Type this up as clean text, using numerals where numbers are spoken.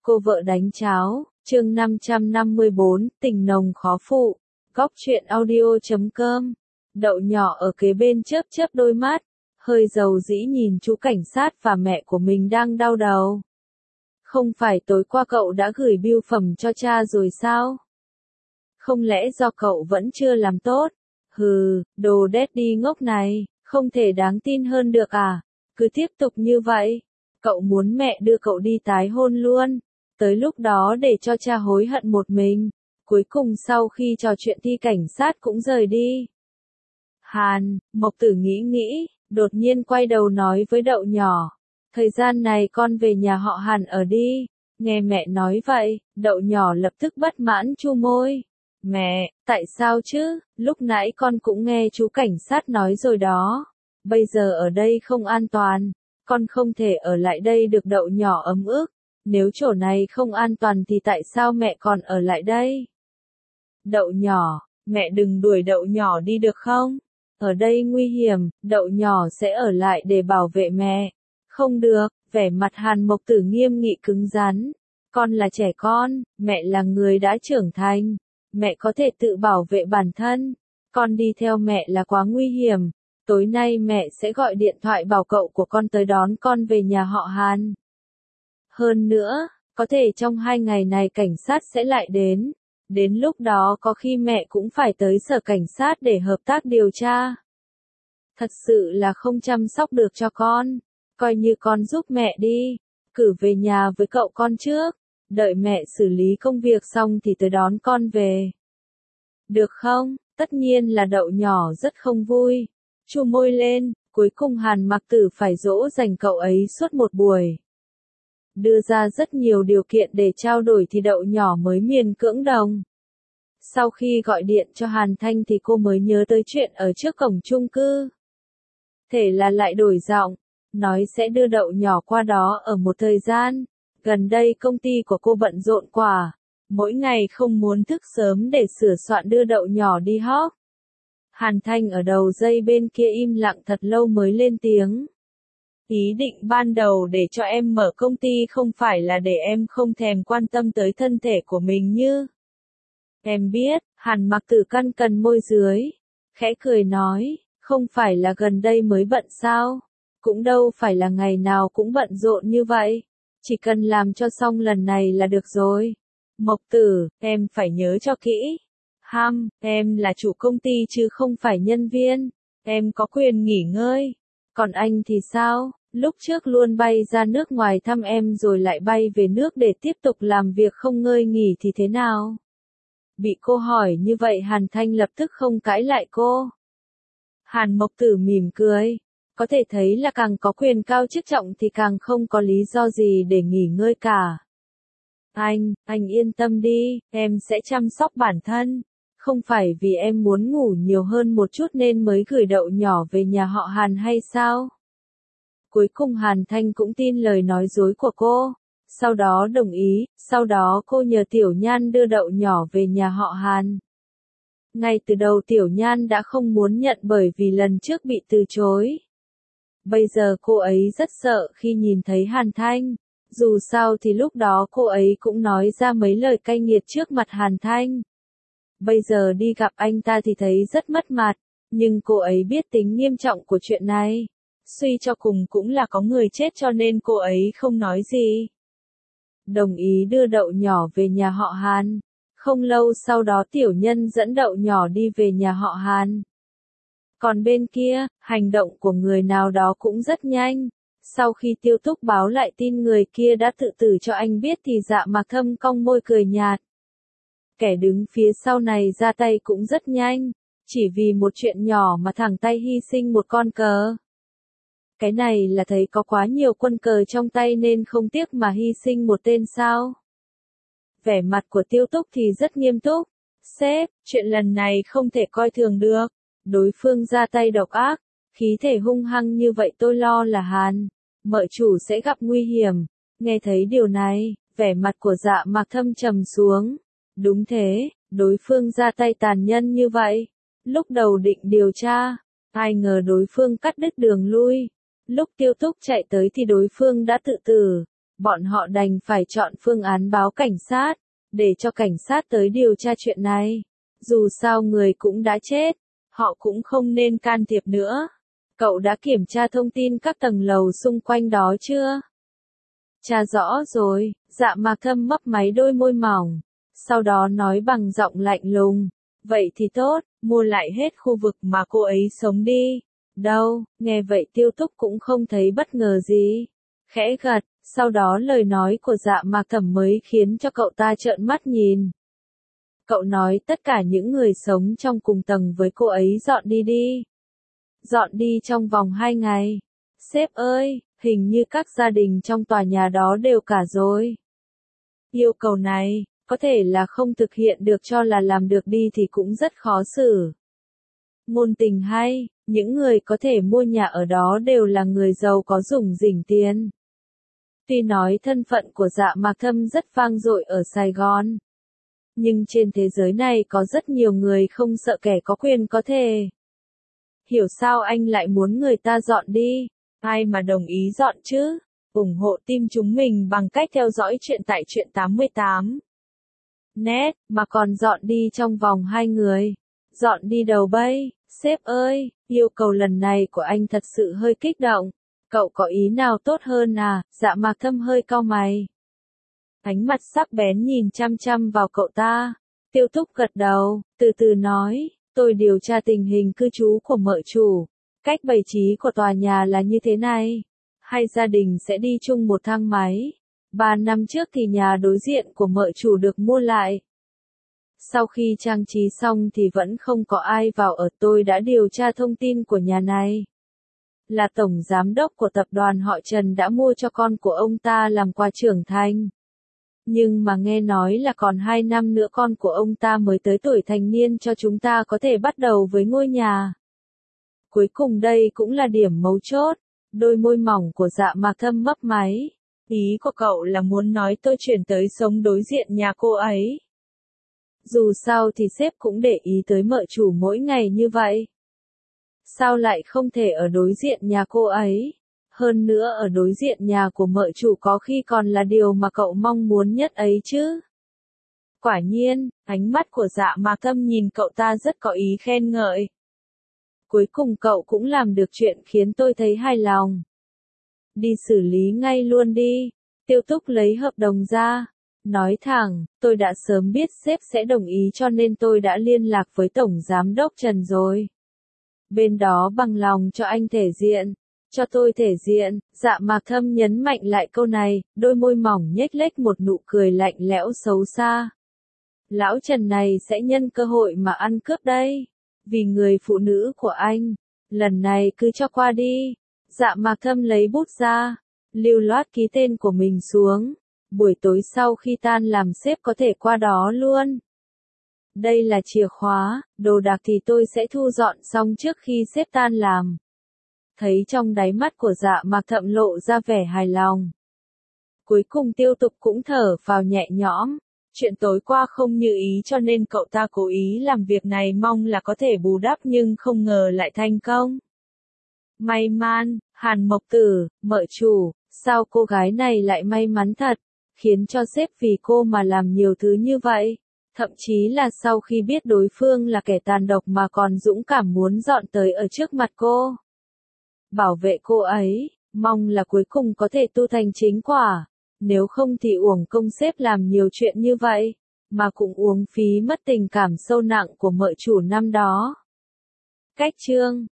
Cô vợ đánh cháo, chương 554, tình nồng khó phụ. Góc truyện audio.com. Đậu nhỏ ở kế bên chớp chớp đôi mắt, hơi dầu dĩ nhìn chú cảnh sát và mẹ của mình đang đau đầu. Không phải tối qua cậu đã gửi bưu phẩm cho cha rồi sao? Không lẽ do cậu vẫn chưa làm tốt? Hừ, đồ daddy ngốc này, không thể đáng tin hơn được à? Cứ tiếp tục như vậy. Cậu muốn mẹ đưa cậu đi tái hôn luôn. Tới lúc đó để cho cha hối hận một mình. Cuối cùng sau khi trò chuyện thì cảnh sát cũng rời đi. Hàn, Mộc Tử nghĩ, đột nhiên quay đầu nói với Đậu nhỏ. Thời gian này con về nhà họ Hàn ở đi. Nghe mẹ nói vậy, Đậu nhỏ lập tức bất mãn chu môi. Mẹ, tại sao chứ, lúc nãy con cũng nghe chú cảnh sát nói rồi đó. Bây giờ ở đây không an toàn, con không thể ở lại đây được. Đậu nhỏ ấm ức. Nếu chỗ này không an toàn thì tại sao mẹ còn ở lại đây? Đậu nhỏ, mẹ đừng đuổi Đậu nhỏ đi được không? Ở đây nguy hiểm, Đậu nhỏ sẽ ở lại để bảo vệ mẹ. Không được, vẻ mặt Hàn Mộc Tử nghiêm nghị cứng rắn. Con là trẻ con, mẹ là người đã trưởng thành. Mẹ có thể tự bảo vệ bản thân. Con đi theo mẹ là quá nguy hiểm. Tối nay mẹ sẽ gọi điện thoại bảo cậu của con tới đón con về nhà họ Hàn. Hơn nữa, có thể trong 2 ngày này cảnh sát sẽ lại đến. Đến lúc đó có khi mẹ cũng phải tới sở cảnh sát để hợp tác điều tra. Thật sự là không chăm sóc được cho con. Coi như con giúp mẹ đi. Cử về nhà với cậu con trước. Đợi mẹ xử lý công việc xong thì tới đón con về. Được không? Tất nhiên là Đậu nhỏ rất không vui. Chu môi lên, cuối cùng Hàn Mặc Tử phải dỗ dành cậu ấy suốt một buổi. Đưa ra rất nhiều điều kiện để trao đổi thì Đậu nhỏ mới miền cưỡng đồng. Sau khi gọi điện cho Hàn Thanh thì cô mới nhớ tới chuyện ở trước cổng chung cư. Thế là lại đổi giọng, nói sẽ đưa Đậu nhỏ qua đó ở một thời gian. Gần đây công ty của cô bận rộn quá, mỗi ngày không muốn thức sớm để sửa soạn đưa Đậu nhỏ đi học. Hàn Thanh ở đầu dây bên kia im lặng thật lâu mới lên tiếng. Ý định ban đầu để cho em mở công ty không phải là để em không thèm quan tâm tới thân thể của mình như. Em biết, Hàn Mặc Tử căn cần môi dưới, khẽ cười nói, không phải là gần đây mới bận sao, cũng đâu phải là ngày nào cũng bận rộn như vậy, chỉ cần làm cho xong lần này là được rồi. Mộc Tử, em phải nhớ cho kỹ. Em là chủ công ty chứ không phải nhân viên, em có quyền nghỉ ngơi. Còn anh thì sao? Lúc trước luôn bay ra nước ngoài thăm em rồi lại bay về nước để tiếp tục làm việc không ngơi nghỉ thì thế nào? Bị cô hỏi như vậy Hàn Thanh lập tức không cãi lại cô. Hàn Mộc Tử mỉm cười. Có thể thấy là càng có quyền cao chức trọng thì càng không có lý do gì để nghỉ ngơi cả. Anh yên tâm đi, em sẽ chăm sóc bản thân. Không phải vì em muốn ngủ nhiều hơn một chút nên mới gửi Đậu nhỏ về nhà họ Hàn hay sao? Cuối cùng Hàn Thanh cũng tin lời nói dối của cô. Sau đó đồng ý, sau đó cô nhờ Tiểu Nhan đưa Đậu nhỏ về nhà họ Hàn. Ngay từ đầu Tiểu Nhan đã không muốn nhận bởi vì lần trước bị từ chối. Bây giờ cô ấy rất sợ khi nhìn thấy Hàn Thanh. Dù sao thì lúc đó cô ấy cũng nói ra mấy lời cay nghiệt trước mặt Hàn Thanh. Bây giờ đi gặp anh ta thì thấy rất mất mặt, nhưng cô ấy biết tính nghiêm trọng của chuyện này. Suy cho cùng cũng là có người chết cho nên cô ấy không nói gì. Đồng ý đưa Đậu nhỏ về nhà họ Hàn. Không lâu sau đó Tiểu Nhân dẫn Đậu nhỏ đi về nhà họ Hàn. Còn bên kia, hành động của người nào đó cũng rất nhanh. Sau khi Tiêu Túc báo lại tin người kia đã tự tử cho anh biết thì Dạ Mạc Thâm cong môi cười nhạt. Kẻ đứng phía sau này ra tay cũng rất nhanh. Chỉ vì một chuyện nhỏ mà thẳng tay hy sinh một con cờ. Cái này là thấy có quá nhiều quân cờ trong tay nên không tiếc mà hy sinh một tên sao. Vẻ mặt của Tiêu Túc thì rất nghiêm túc. Sếp, chuyện lần này không thể coi thường được. Đối phương ra tay độc ác, khí thể hung hăng như vậy tôi lo là Hàn mợ chủ sẽ gặp nguy hiểm. Nghe thấy điều này, vẻ mặt của Dạ Mạc Thâm trầm xuống. Đúng thế, đối phương ra tay tàn nhẫn như vậy. Lúc đầu định điều tra, ai ngờ đối phương cắt đứt đường lui. Lúc Tiêu Túc chạy tới thì đối phương đã tự tử. Bọn họ đành phải chọn phương án báo cảnh sát, để cho cảnh sát tới điều tra chuyện này. Dù sao người cũng đã chết, họ cũng không nên can thiệp nữa. Cậu đã kiểm tra thông tin các tầng lầu xung quanh đó chưa? Tra rõ rồi, Dạ Mạc Thâm mấp máy đôi môi mỏng, sau đó nói bằng giọng lạnh lùng. Vậy thì tốt, mua lại hết khu vực mà cô ấy sống đi. Đâu, nghe vậy Tiêu Túc cũng không thấy bất ngờ gì. Khẽ gật, sau đó lời nói của Dạ Mạc Thẩm mới khiến cho cậu ta trợn mắt nhìn. Cậu nói tất cả những người sống trong cùng tầng với cô ấy dọn đi đi. Dọn đi trong vòng 2 ngày. Sếp ơi, hình như các gia đình trong tòa nhà đó đều cả rồi. Yêu cầu này, có thể là không thực hiện được cho là làm được đi thì cũng rất khó xử. Ngôn tình hay, những người có thể mua nhà ở đó đều là người giàu có rủng rỉnh tiền. Tuy nói thân phận của Dạ Mạc Thâm rất vang dội ở Sài Gòn, nhưng trên thế giới này có rất nhiều người không sợ kẻ có quyền có thể. Hiểu sao anh lại muốn người ta dọn đi? Ai mà đồng ý dọn chứ? Ủng hộ team chúng mình bằng cách theo dõi chuyện tại Truyện 88. Net, mà còn dọn đi trong vòng 2 người. Dọn đi đâu bây? Sếp ơi, yêu cầu lần này của anh thật sự hơi kích động. Cậu có ý nào tốt hơn à? Dạ Mạc Thâm hơi cau mày. Ánh mặt sắc bén nhìn chăm chăm vào cậu ta. Tiêu Túc gật đầu, từ từ nói, tôi điều tra tình hình cư trú của mợ chủ. Cách bày trí của tòa nhà là như thế này. Hai gia đình sẽ đi chung một thang máy. 3 năm trước thì nhà đối diện của mợ chủ được mua lại. Sau khi trang trí xong thì vẫn không có ai vào ở. Tôi đã điều tra thông tin của nhà này. Là tổng giám đốc của tập đoàn họ Trần đã mua cho con của ông ta làm quà trưởng thành. Nhưng mà nghe nói là còn 2 năm nữa con của ông ta mới tới tuổi thành niên cho chúng ta có thể bắt đầu với ngôi nhà. Cuối cùng đây cũng là điểm mấu chốt. Đôi môi mỏng của Dạ Mạc Thâm mấp máy. Ý của cậu là muốn nói tôi chuyển tới sống đối diện nhà cô ấy. Dù sao thì sếp cũng để ý tới mợ chủ mỗi ngày như vậy. Sao lại không thể ở đối diện nhà cô ấy? Hơn nữa ở đối diện nhà của mợ chủ có khi còn là điều mà cậu mong muốn nhất ấy chứ. Quả nhiên, ánh mắt của Dạ Mạc Thâm nhìn cậu ta rất có ý khen ngợi. Cuối cùng cậu cũng làm được chuyện khiến tôi thấy hài lòng. Đi xử lý ngay luôn đi. Tiêu Túc lấy hợp đồng ra. Nói thẳng, tôi đã sớm biết sếp sẽ đồng ý cho nên tôi đã liên lạc với Tổng Giám đốc Trần rồi. Bên đó bằng lòng cho anh thể diện. Cho tôi thể diện. Dạ Mạc Thâm nhấn mạnh lại câu này, đôi môi mỏng nhếch lếch một nụ cười lạnh lẽo xấu xa. Lão Trần này sẽ nhân cơ hội mà ăn cướp đây. Vì người phụ nữ của anh. Lần này cứ cho qua đi. Dạ Mạc Thâm lấy bút ra. Lưu loát ký tên của mình xuống. Buổi tối sau khi tan làm sếp có thể qua đó luôn. Đây là chìa khóa, đồ đạc thì tôi sẽ thu dọn xong trước khi sếp tan làm. Thấy trong đáy mắt của Dạ Mạc Thâm lộ ra vẻ hài lòng. Cuối cùng Tiêu Tục cũng thở phào nhẹ nhõm. Chuyện tối qua không như ý cho nên cậu ta cố ý làm việc này mong là có thể bù đắp nhưng không ngờ lại thành công. May mắn, Hàn Mộc Tử, mợ chủ, sao cô gái này lại may mắn thật, khiến cho sếp vì cô mà làm nhiều thứ như vậy. Thậm chí là sau khi biết đối phương là kẻ tàn độc mà còn dũng cảm muốn dọn tới ở trước mặt cô. Bảo vệ cô ấy, mong là cuối cùng có thể tu thành chính quả. Nếu không thì uổng công sếp làm nhiều chuyện như vậy, mà cũng uống phí mất tình cảm sâu nặng của mợ chủ năm đó. Cách chương